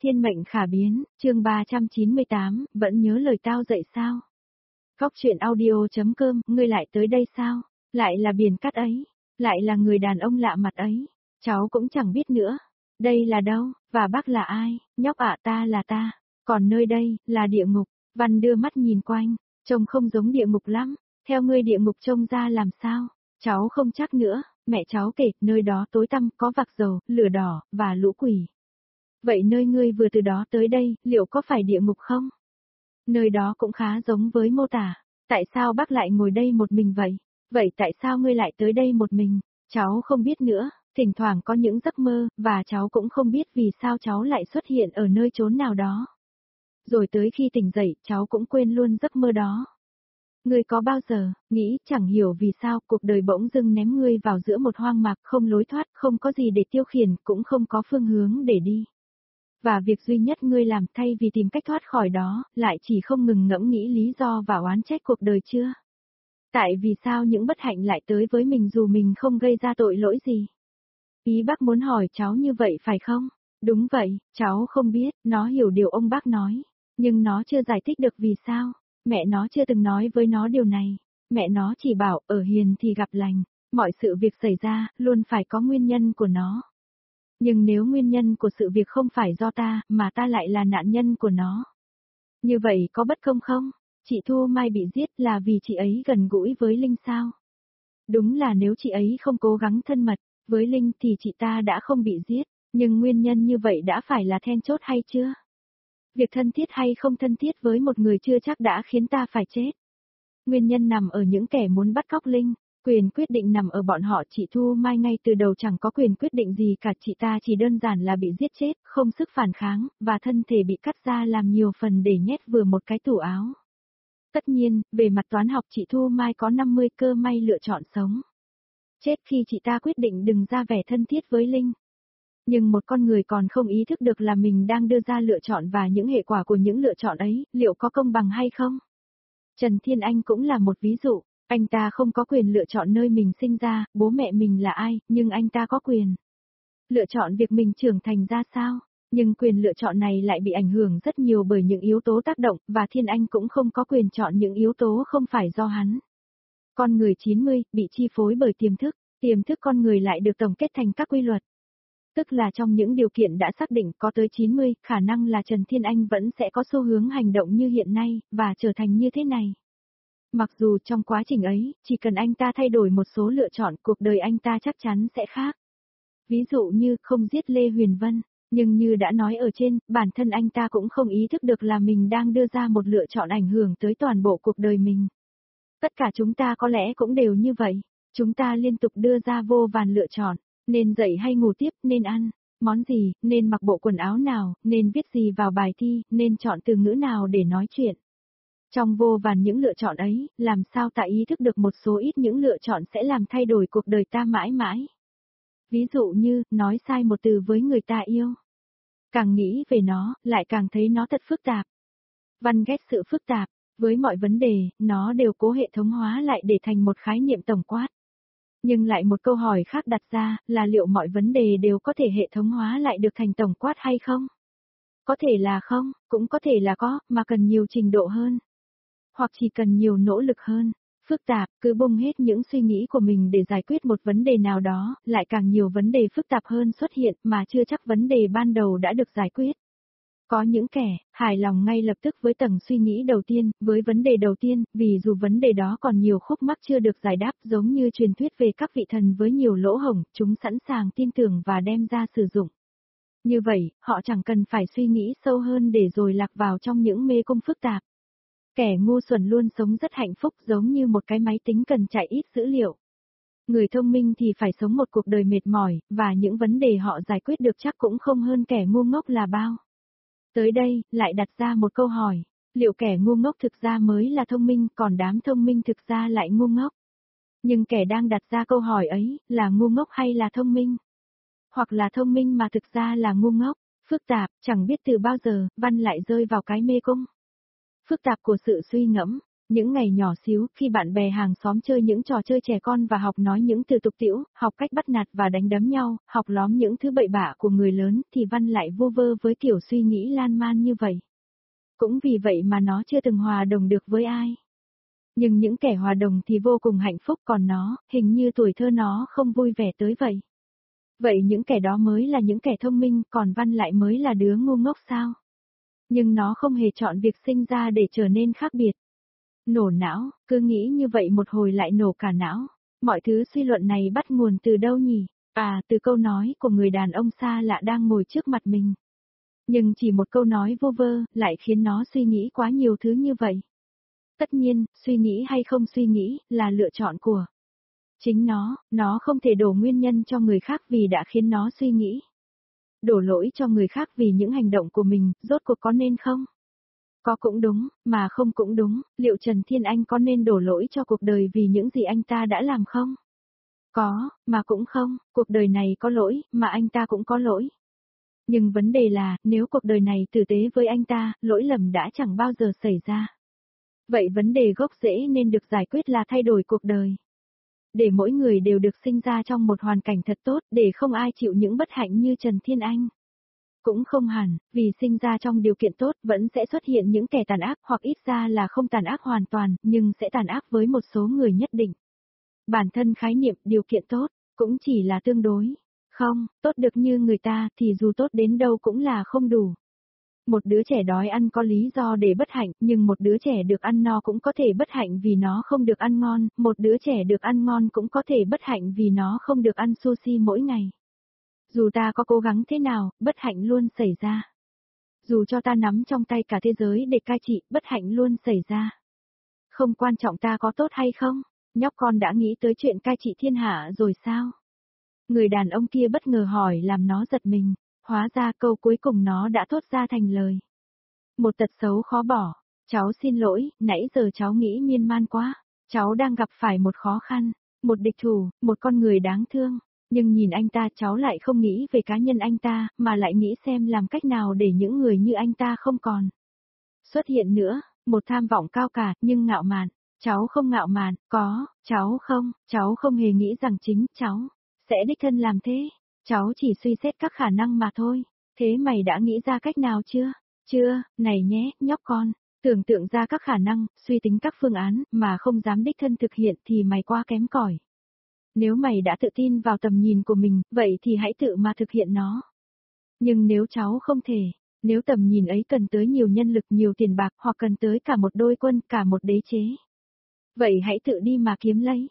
Thiên mệnh khả biến, chương 398, vẫn nhớ lời tao dạy sao? Góc chuyện audio.com, ngươi lại tới đây sao? Lại là biển cát ấy, lại là người đàn ông lạ mặt ấy, cháu cũng chẳng biết nữa. Đây là đâu, và bác là ai? Nhóc ạ, ta là ta, còn nơi đây, là địa ngục. Văn đưa mắt nhìn quanh, trông không giống địa ngục lắm, theo ngươi địa ngục trông ra làm sao? Cháu không chắc nữa, mẹ cháu kể, nơi đó tối tăm, có vạc dầu, lửa đỏ, và lũ quỷ. Vậy nơi ngươi vừa từ đó tới đây, liệu có phải địa ngục không? Nơi đó cũng khá giống với mô tả. Tại sao bác lại ngồi đây một mình vậy? Vậy tại sao ngươi lại tới đây một mình? Cháu không biết nữa, thỉnh thoảng có những giấc mơ, và cháu cũng không biết vì sao cháu lại xuất hiện ở nơi chốn nào đó. Rồi tới khi tỉnh dậy, cháu cũng quên luôn giấc mơ đó. Ngươi có bao giờ, nghĩ, chẳng hiểu vì sao cuộc đời bỗng dưng ném ngươi vào giữa một hoang mạc không lối thoát, không có gì để tiêu khiển, cũng không có phương hướng để đi. Và việc duy nhất ngươi làm thay vì tìm cách thoát khỏi đó, lại chỉ không ngừng ngẫm nghĩ lý do và oán trách cuộc đời chưa? Tại vì sao những bất hạnh lại tới với mình dù mình không gây ra tội lỗi gì? Ý bác muốn hỏi cháu như vậy phải không? Đúng vậy, cháu không biết, nó hiểu điều ông bác nói. Nhưng nó chưa giải thích được vì sao. Mẹ nó chưa từng nói với nó điều này. Mẹ nó chỉ bảo, ở hiền thì gặp lành. Mọi sự việc xảy ra, luôn phải có nguyên nhân của nó. Nhưng nếu nguyên nhân của sự việc không phải do ta, mà ta lại là nạn nhân của nó. Như vậy có bất công không? Chị Thu Mai bị giết là vì chị ấy gần gũi với Linh sao? Đúng là nếu chị ấy không cố gắng thân mật với Linh thì chị ta đã không bị giết. Nhưng nguyên nhân như vậy đã phải là then chốt hay chưa? Việc thân thiết hay không thân thiết với một người chưa chắc đã khiến ta phải chết. Nguyên nhân nằm ở những kẻ muốn bắt cóc Linh. Quyền quyết định nằm ở bọn họ. Chị Thu Mai ngay từ đầu chẳng có quyền quyết định gì cả, chị ta chỉ đơn giản là bị giết chết, không sức phản kháng, và thân thể bị cắt ra làm nhiều phần để nhét vừa một cái tủ áo. Tất nhiên, về mặt toán học chị Thu Mai có 50 cơ may lựa chọn sống. Chết khi chị ta quyết định đừng ra vẻ thân thiết với Linh. Nhưng một con người còn không ý thức được là mình đang đưa ra lựa chọn và những hệ quả của những lựa chọn ấy, liệu có công bằng hay không? Trần Thiên Anh cũng là một ví dụ. Anh ta không có quyền lựa chọn nơi mình sinh ra, bố mẹ mình là ai, nhưng anh ta có quyền lựa chọn việc mình trưởng thành ra sao. Nhưng quyền lựa chọn này lại bị ảnh hưởng rất nhiều bởi những yếu tố tác động, và Thiên Anh cũng không có quyền chọn những yếu tố không phải do hắn. Con người 90, bị chi phối bởi tiềm thức con người lại được tổng kết thành các quy luật. Tức là trong những điều kiện đã xác định có tới 90, khả năng là Trần Thiên Anh vẫn sẽ có xu hướng hành động như hiện nay, và trở thành như thế này. Mặc dù trong quá trình ấy, chỉ cần anh ta thay đổi một số lựa chọn, cuộc đời anh ta chắc chắn sẽ khác. Ví dụ như, không giết Lê Huyền Vân, nhưng như đã nói ở trên, bản thân anh ta cũng không ý thức được là mình đang đưa ra một lựa chọn ảnh hưởng tới toàn bộ cuộc đời mình. Tất cả chúng ta có lẽ cũng đều như vậy. Chúng ta liên tục đưa ra vô vàn lựa chọn, nên dậy hay ngủ tiếp, nên ăn món gì, nên mặc bộ quần áo nào, nên viết gì vào bài thi, nên chọn từ ngữ nào để nói chuyện. Trong vô vàn những lựa chọn ấy, làm sao ta ý thức được một số ít những lựa chọn sẽ làm thay đổi cuộc đời ta mãi mãi. Ví dụ như, nói sai một từ với người ta yêu. Càng nghĩ về nó, lại càng thấy nó thật phức tạp. Văn ghét sự phức tạp, với mọi vấn đề, nó đều cố hệ thống hóa lại để thành một khái niệm tổng quát. Nhưng lại một câu hỏi khác đặt ra, là liệu mọi vấn đề đều có thể hệ thống hóa lại được thành tổng quát hay không? Có thể là không, cũng có thể là có, mà cần nhiều trình độ hơn. Hoặc chỉ cần nhiều nỗ lực hơn. Phức tạp, cứ bung hết những suy nghĩ của mình để giải quyết một vấn đề nào đó, lại càng nhiều vấn đề phức tạp hơn xuất hiện mà chưa chắc vấn đề ban đầu đã được giải quyết. Có những kẻ, hài lòng ngay lập tức với tầng suy nghĩ đầu tiên, với vấn đề đầu tiên, vì dù vấn đề đó còn nhiều khúc mắc chưa được giải đáp, giống như truyền thuyết về các vị thần với nhiều lỗ hổng, chúng sẵn sàng tin tưởng và đem ra sử dụng. Như vậy, họ chẳng cần phải suy nghĩ sâu hơn để rồi lạc vào trong những mê cung phức tạp. Kẻ ngu xuẩn luôn sống rất hạnh phúc, giống như một cái máy tính cần chạy ít dữ liệu. Người thông minh thì phải sống một cuộc đời mệt mỏi, và những vấn đề họ giải quyết được chắc cũng không hơn kẻ ngu ngốc là bao. Tới đây, lại đặt ra một câu hỏi, liệu kẻ ngu ngốc thực ra mới là thông minh, còn đám thông minh thực ra lại ngu ngốc? Nhưng kẻ đang đặt ra câu hỏi ấy, là ngu ngốc hay là thông minh? Hoặc là thông minh mà thực ra là ngu ngốc? Phức tạp, chẳng biết từ bao giờ, Văn lại rơi vào cái mê cung phức tạp của sự suy ngẫm. Những ngày nhỏ xíu, khi bạn bè hàng xóm chơi những trò chơi trẻ con và học nói những từ tục tĩu, học cách bắt nạt và đánh đấm nhau, học lóm những thứ bậy bạ của người lớn, thì Văn lại vô vơ với kiểu suy nghĩ lan man như vậy. Cũng vì vậy mà nó chưa từng hòa đồng được với ai. Nhưng những kẻ hòa đồng thì vô cùng hạnh phúc, còn nó, hình như tuổi thơ nó không vui vẻ tới vậy. Vậy những kẻ đó mới là những kẻ thông minh, còn Văn lại mới là đứa ngu ngốc sao? Nhưng nó không hề chọn việc sinh ra để trở nên khác biệt. Nổ não, cứ nghĩ như vậy một hồi lại nổ cả não. Mọi thứ suy luận này bắt nguồn từ đâu nhỉ? À, từ câu nói của người đàn ông xa lạ đang ngồi trước mặt mình. Nhưng chỉ một câu nói vô vơ, lại khiến nó suy nghĩ quá nhiều thứ như vậy. Tất nhiên, suy nghĩ hay không suy nghĩ, là lựa chọn của chính nó không thể đổ nguyên nhân cho người khác vì đã khiến nó suy nghĩ. Đổ lỗi cho người khác vì những hành động của mình, rốt cuộc có nên không? Có cũng đúng, mà không cũng đúng, liệu Trần Thiên Anh có nên đổ lỗi cho cuộc đời vì những gì anh ta đã làm không? Có, mà cũng không, cuộc đời này có lỗi, mà anh ta cũng có lỗi. Nhưng vấn đề là, nếu cuộc đời này tử tế với anh ta, lỗi lầm đã chẳng bao giờ xảy ra. Vậy vấn đề gốc rễ nên được giải quyết là thay đổi cuộc đời. Để mỗi người đều được sinh ra trong một hoàn cảnh thật tốt, để không ai chịu những bất hạnh như Trần Thiên Anh. Cũng không hẳn, vì sinh ra trong điều kiện tốt vẫn sẽ xuất hiện những kẻ tàn ác, hoặc ít ra là không tàn ác hoàn toàn, nhưng sẽ tàn ác với một số người nhất định. Bản thân khái niệm điều kiện tốt, cũng chỉ là tương đối. Không, tốt được như người ta thì dù tốt đến đâu cũng là không đủ. Một đứa trẻ đói ăn có lý do để bất hạnh, nhưng một đứa trẻ được ăn no cũng có thể bất hạnh vì nó không được ăn ngon, một đứa trẻ được ăn ngon cũng có thể bất hạnh vì nó không được ăn sushi mỗi ngày. Dù ta có cố gắng thế nào, bất hạnh luôn xảy ra. Dù cho ta nắm trong tay cả thế giới để cai trị, bất hạnh luôn xảy ra. Không quan trọng ta có tốt hay không, nhóc con đã nghĩ tới chuyện cai trị thiên hạ rồi sao? Người đàn ông kia bất ngờ hỏi làm nó giật mình, hóa ra câu cuối cùng nó đã thốt ra thành lời. Một tật xấu khó bỏ, cháu xin lỗi, nãy giờ cháu nghĩ miên man quá, cháu đang gặp phải một khó khăn, một địch thủ, một con người đáng thương. Nhưng nhìn anh ta cháu lại không nghĩ về cá nhân anh ta, mà lại nghĩ xem làm cách nào để những người như anh ta không còn xuất hiện nữa, một tham vọng cao cả, nhưng ngạo mạn. Cháu không ngạo mạn, cháu không hề nghĩ rằng chính cháu sẽ đích thân làm thế. Cháu chỉ suy xét các khả năng mà thôi. Thế mày đã nghĩ ra cách nào chưa? Chưa, này nhé, nhóc con. Tưởng tượng ra các khả năng, suy tính các phương án, mà không dám đích thân thực hiện thì mày quá kém cỏi. Nếu mày đã tự tin vào tầm nhìn của mình, vậy thì hãy tự mà thực hiện nó. Nhưng nếu cháu không thể, nếu tầm nhìn ấy cần tới nhiều nhân lực, nhiều tiền bạc, hoặc cần tới cả một đôi quân, cả một đế chế, vậy hãy tự đi mà kiếm lấy.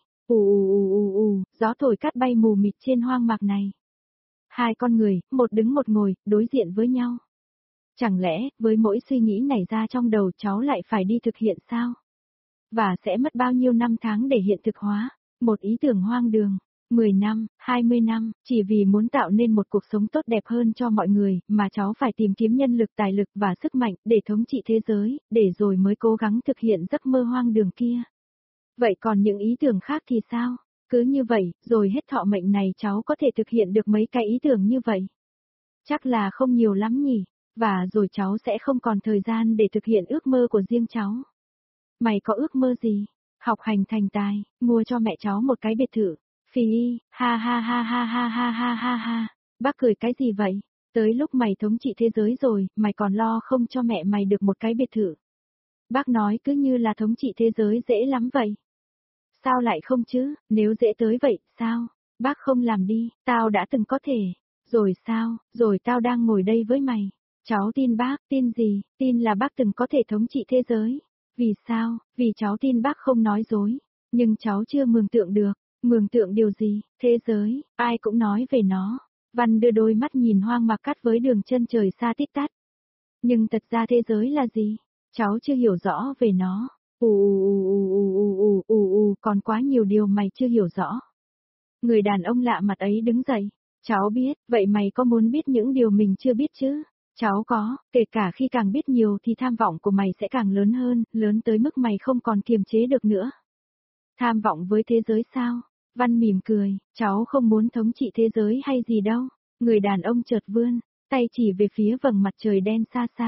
Gió thổi cát bay mù mịt trên hoang mạc này. Hai con người, một đứng một ngồi, đối diện với nhau. Chẳng lẽ, với mỗi suy nghĩ nảy ra trong đầu cháu lại phải đi thực hiện sao? Và sẽ mất bao nhiêu năm tháng để hiện thực hóa? Một ý tưởng hoang đường, 10 năm, 20 năm, chỉ vì muốn tạo nên một cuộc sống tốt đẹp hơn cho mọi người, mà cháu phải tìm kiếm nhân lực, tài lực và sức mạnh để thống trị thế giới, để rồi mới cố gắng thực hiện giấc mơ hoang đường kia. Vậy còn những ý tưởng khác thì sao? Cứ như vậy, rồi hết thọ mệnh này cháu có thể thực hiện được mấy cái ý tưởng như vậy? Chắc là không nhiều lắm nhỉ, và rồi cháu sẽ không còn thời gian để thực hiện ước mơ của riêng cháu. Mày có ước mơ gì? Học hành thành tài, mua cho mẹ cháu một cái biệt thự. Phi, ha ha ha ha ha ha ha ha ha. Bác cười cái gì vậy? Tới lúc mày thống trị thế giới rồi, mày còn lo không cho mẹ mày được một cái biệt thự. Bác nói cứ như là thống trị thế giới dễ lắm vậy. Sao lại không chứ, nếu dễ tới vậy, sao? Bác không làm đi, tao đã từng có thể. Rồi sao, rồi tao đang ngồi đây với mày. Cháu tin bác, tin gì, tin là bác từng có thể thống trị thế giới. Vì sao? Vì cháu tin bác không nói dối. Nhưng cháu chưa mường tượng được. Mường tượng điều gì? Thế giới, ai cũng nói về nó. Văn đưa đôi mắt nhìn hoang mạc cát với đường chân trời xa tít tắt. Nhưng thật ra thế giới là gì? Cháu chưa hiểu rõ về nó. Còn quá nhiều điều mày chưa hiểu rõ. Người đàn ông lạ mặt ấy đứng dậy. Cháu biết, vậy mày có muốn biết những điều mình chưa biết chứ? Cháu có, kể cả khi càng biết nhiều thì tham vọng của mày sẽ càng lớn hơn, lớn tới mức mày không còn kiềm chế được nữa. Tham vọng với thế giới sao? Văn mỉm cười, cháu không muốn thống trị thế giới hay gì đâu. Người đàn ông chợt vươn tay chỉ về phía vầng mặt trời đen xa xa.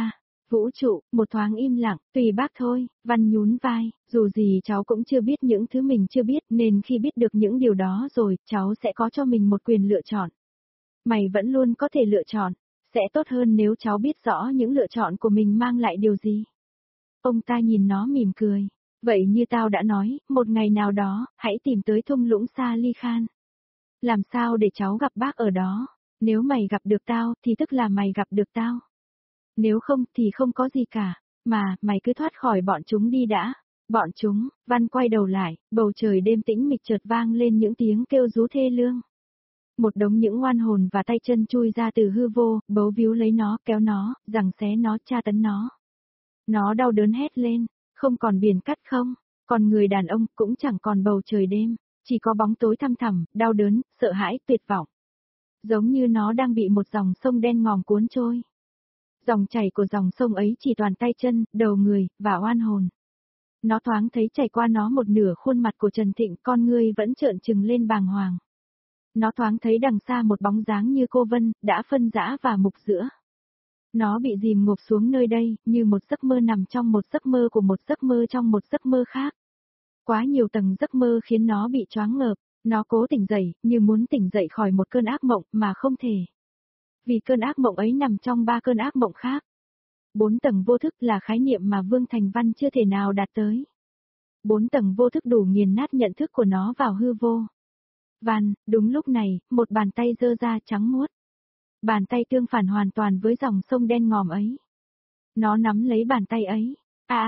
Vũ trụ, một thoáng im lặng, tùy bác thôi, Văn nhún vai, dù gì cháu cũng chưa biết những thứ mình chưa biết nên khi biết được những điều đó rồi, cháu sẽ có cho mình một quyền lựa chọn. Mày vẫn luôn có thể lựa chọn, sẽ tốt hơn nếu cháu biết rõ những lựa chọn của mình mang lại điều gì. Ông ta nhìn nó mỉm cười, vậy như tao đã nói, một ngày nào đó, hãy tìm tới thung lũng Sa Ly Khan. Làm sao để cháu gặp bác ở đó? Nếu mày gặp được tao thì tức là mày gặp được tao. Nếu không thì không có gì cả, mà, mày cứ thoát khỏi bọn chúng đi đã. Bọn chúng, Văn quay đầu lại, bầu trời đêm tĩnh mịch chợt vang lên những tiếng kêu rú thê lương. Một đống những oan hồn và tay chân chui ra từ hư vô, bấu víu lấy nó, kéo nó, giằng xé nó, tra tấn nó. Nó đau đớn hét lên, không còn biển cắt không, còn người đàn ông cũng chẳng còn bầu trời đêm, chỉ có bóng tối thăm thẳm, đau đớn, sợ hãi, tuyệt vọng. Giống như nó đang bị một dòng sông đen ngòm cuốn trôi. Dòng chảy của dòng sông ấy chỉ toàn tay chân, đầu người, và oan hồn. Nó thoáng thấy chảy qua nó một nửa khuôn mặt của Trần Thịnh, con ngươi vẫn trợn trừng lên bàng hoàng. Nó thoáng thấy đằng xa một bóng dáng như cô Vân, đã phân rã và mục giữa. Nó bị dìm ngộp xuống nơi đây, như một giấc mơ nằm trong một giấc mơ của một giấc mơ trong một giấc mơ khác. Quá nhiều tầng giấc mơ khiến nó bị choáng ngợp, nó cố tỉnh dậy, như muốn tỉnh dậy khỏi một cơn ác mộng mà không thể. Vì cơn ác mộng ấy nằm trong 3 cơn ác mộng khác. 4 tầng vô thức là khái niệm mà Vương Thành Văn chưa thể nào đạt tới. 4 tầng vô thức đủ nghiền nát nhận thức của nó vào hư vô. Văn, đúng lúc này, một bàn tay giơ ra trắng muốt. Bàn tay tương phản hoàn toàn với dòng sông đen ngòm ấy. Nó nắm lấy bàn tay ấy.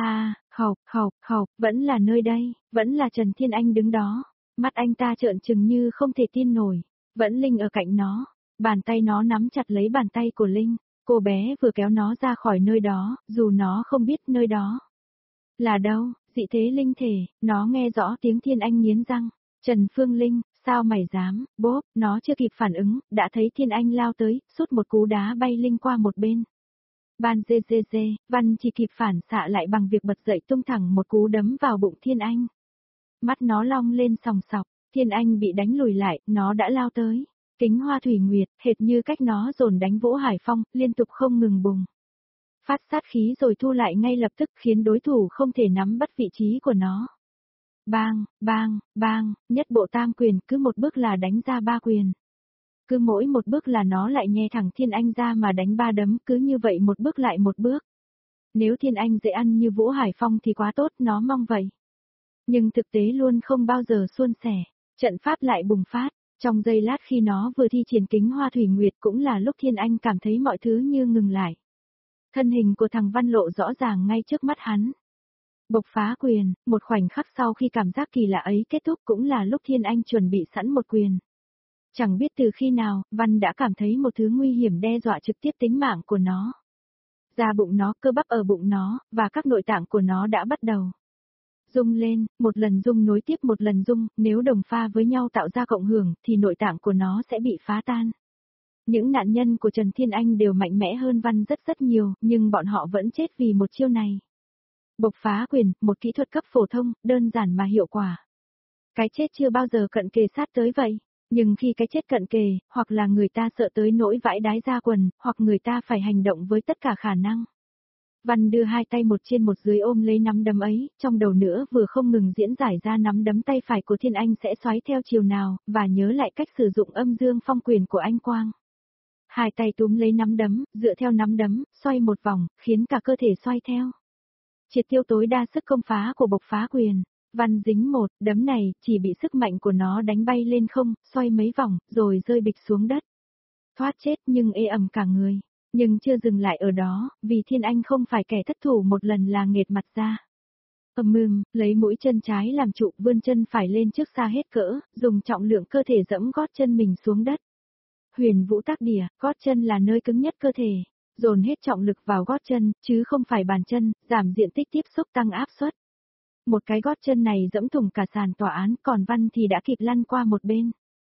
Khộc, vẫn là nơi đây, vẫn là Trần Thiên Anh đứng đó. Mắt anh ta trợn trừng như không thể tin nổi. Vẫn Linh ở cạnh nó. Bàn tay nó nắm chặt lấy bàn tay của Linh. Cô bé vừa kéo nó ra khỏi nơi đó, dù nó không biết nơi đó là đâu, dị thế linh thể, nó nghe rõ tiếng Thiên Anh nghiến răng. Trần Phương Linh, sao mày dám, bốp, nó chưa kịp phản ứng, đã thấy Thiên Anh lao tới, sút một cú đá bay Linh qua một bên. Ban dê, Văn chỉ kịp phản xạ lại bằng việc bật dậy tung thẳng một cú đấm vào bụng Thiên Anh. Mắt nó long lên sòng sọc, Thiên Anh bị đánh lùi lại, nó đã lao tới. Kính hoa thủy nguyệt, hệt như cách nó dồn đánh Vũ Hải Phong, liên tục không ngừng bùng. Phát sát khí rồi thu lại ngay lập tức khiến đối thủ không thể nắm bắt vị trí của nó. Bang, nhất bộ tam quyền, cứ một bước là đánh ra 3 quyền. Cứ mỗi một bước là nó lại nhe thẳng Thiên Anh ra mà đánh 3 đấm, cứ như vậy một bước lại một bước. Nếu Thiên Anh dễ ăn như Vũ Hải Phong thì quá tốt, nó mong vậy. Nhưng thực tế luôn không bao giờ suôn sẻ, trận pháp lại bùng phát. Trong giây lát khi nó vừa thi triển kính hoa thủy nguyệt cũng là lúc Thiên Anh cảm thấy mọi thứ như ngừng lại. Thân hình của thằng Văn lộ rõ ràng ngay trước mắt hắn. Bộc phá quyền, một khoảnh khắc sau khi cảm giác kỳ lạ ấy kết thúc cũng là lúc Thiên Anh chuẩn bị sẵn một quyền. Chẳng biết từ khi nào, Văn đã cảm thấy một thứ nguy hiểm đe dọa trực tiếp tính mạng của nó. Da bụng nó, cơ bắp ở bụng nó, và các nội tạng của nó đã bắt đầu rung lên, một lần rung nối tiếp một lần rung, nếu đồng pha với nhau tạo ra cộng hưởng thì nội tạng của nó sẽ bị phá tan. Những nạn nhân của Trần Thiên Anh đều mạnh mẽ hơn Văn rất nhiều, nhưng bọn họ vẫn chết vì một chiêu này. Bộc phá quyền, một kỹ thuật cấp phổ thông, đơn giản mà hiệu quả. Cái chết chưa bao giờ cận kề sát tới vậy, nhưng khi cái chết cận kề, hoặc là người ta sợ tới nỗi vãi đái ra quần, hoặc người ta phải hành động với tất cả khả năng. Văn đưa hai tay một trên một dưới ôm lấy nắm đấm ấy, trong đầu nữa vừa không ngừng diễn giải ra nắm đấm tay phải của Thiên Anh sẽ xoáy theo chiều nào, và nhớ lại cách sử dụng âm dương phong quyền của anh Quang. Hai tay túm lấy nắm đấm, dựa theo nắm đấm, xoay một vòng, khiến cả cơ thể xoay theo. Triệt tiêu tối đa sức công phá của bộc phá quyền. Văn dính một, đấm này, chỉ bị sức mạnh của nó đánh bay lên không, xoay mấy vòng, rồi rơi bịch xuống đất. Thoát chết nhưng ê ẩm cả người. Nhưng chưa dừng lại ở đó, vì Thiên Anh không phải kẻ thất thủ một lần là nghệt mặt ra. Lấy mũi chân trái làm trụ, vươn chân phải lên trước xa hết cỡ, dùng trọng lượng cơ thể dẫm gót chân mình xuống đất. Huyền Vũ Tác Đỉa, gót chân là nơi cứng nhất cơ thể. Dồn hết trọng lực vào gót chân, chứ không phải bàn chân, giảm diện tích tiếp xúc tăng áp suất. Một cái gót chân này dẫm thủng cả sàn tòa án, còn Văn thì đã kịp lăn qua một bên.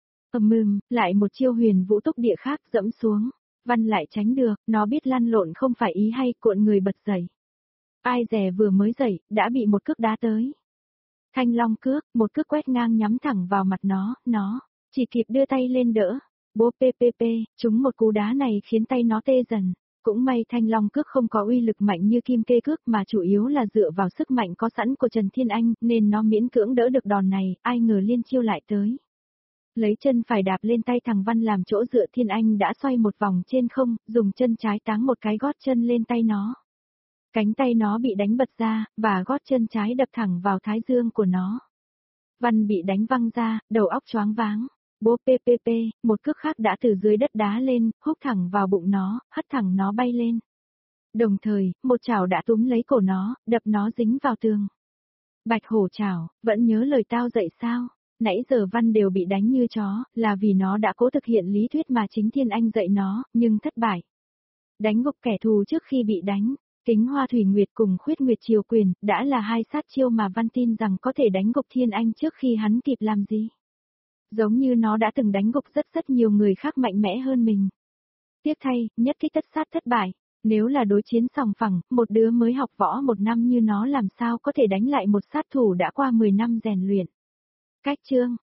Lại một chiêu Huyền Vũ Túc Địa khác dẫm xuống. Văn lại tránh được, nó biết lăn lộn không phải ý hay, cuộn người bật dậy. Ai dè vừa mới dậy, đã bị một cước đá tới. Thanh Long cước, một cước quét ngang nhắm thẳng vào mặt nó chỉ kịp đưa tay lên đỡ. Bố ppp, trúng một cú đá này khiến tay nó tê dần. Cũng may Thanh Long cước không có uy lực mạnh như Kim Kê cước mà chủ yếu là dựa vào sức mạnh có sẵn của Trần Thiên Anh, nên nó miễn cưỡng đỡ được đòn này, ai ngờ liên chiêu lại tới. Lấy chân phải đạp lên tay thằng Văn làm chỗ dựa, Thiên Anh đã xoay một vòng trên không, dùng chân trái táng một cái gót chân lên tay nó. Cánh tay nó bị đánh bật ra, và gót chân trái đập thẳng vào thái dương của nó. Văn bị đánh văng ra, đầu óc choáng váng. Bố PPP, một cước khác đã từ dưới đất đá lên, húc thẳng vào bụng nó, hất thẳng nó bay lên. Đồng thời, một chảo đã túm lấy cổ nó, đập nó dính vào tường. Bạch hổ chảo, vẫn nhớ lời tao dạy sao? Nãy giờ Văn đều bị đánh như chó, là vì nó đã cố thực hiện lý thuyết mà chính Thiên Anh dạy nó, nhưng thất bại. Đánh gục kẻ thù trước khi bị đánh. Kính Hoa Thủy Nguyệt cùng Khuyết Nguyệt Triều Quyền, đã là hai sát chiêu mà Văn tin rằng có thể đánh gục Thiên Anh trước khi hắn kịp làm gì. Giống như nó đã từng đánh gục rất nhiều người khác mạnh mẽ hơn mình. Tiếc thay, nhất kích tất sát thất bại. Nếu là đối chiến sòng phẳng, một đứa mới học võ 1 năm như nó làm sao có thể đánh lại một sát thủ đã qua 10 năm rèn luyện. Cách chương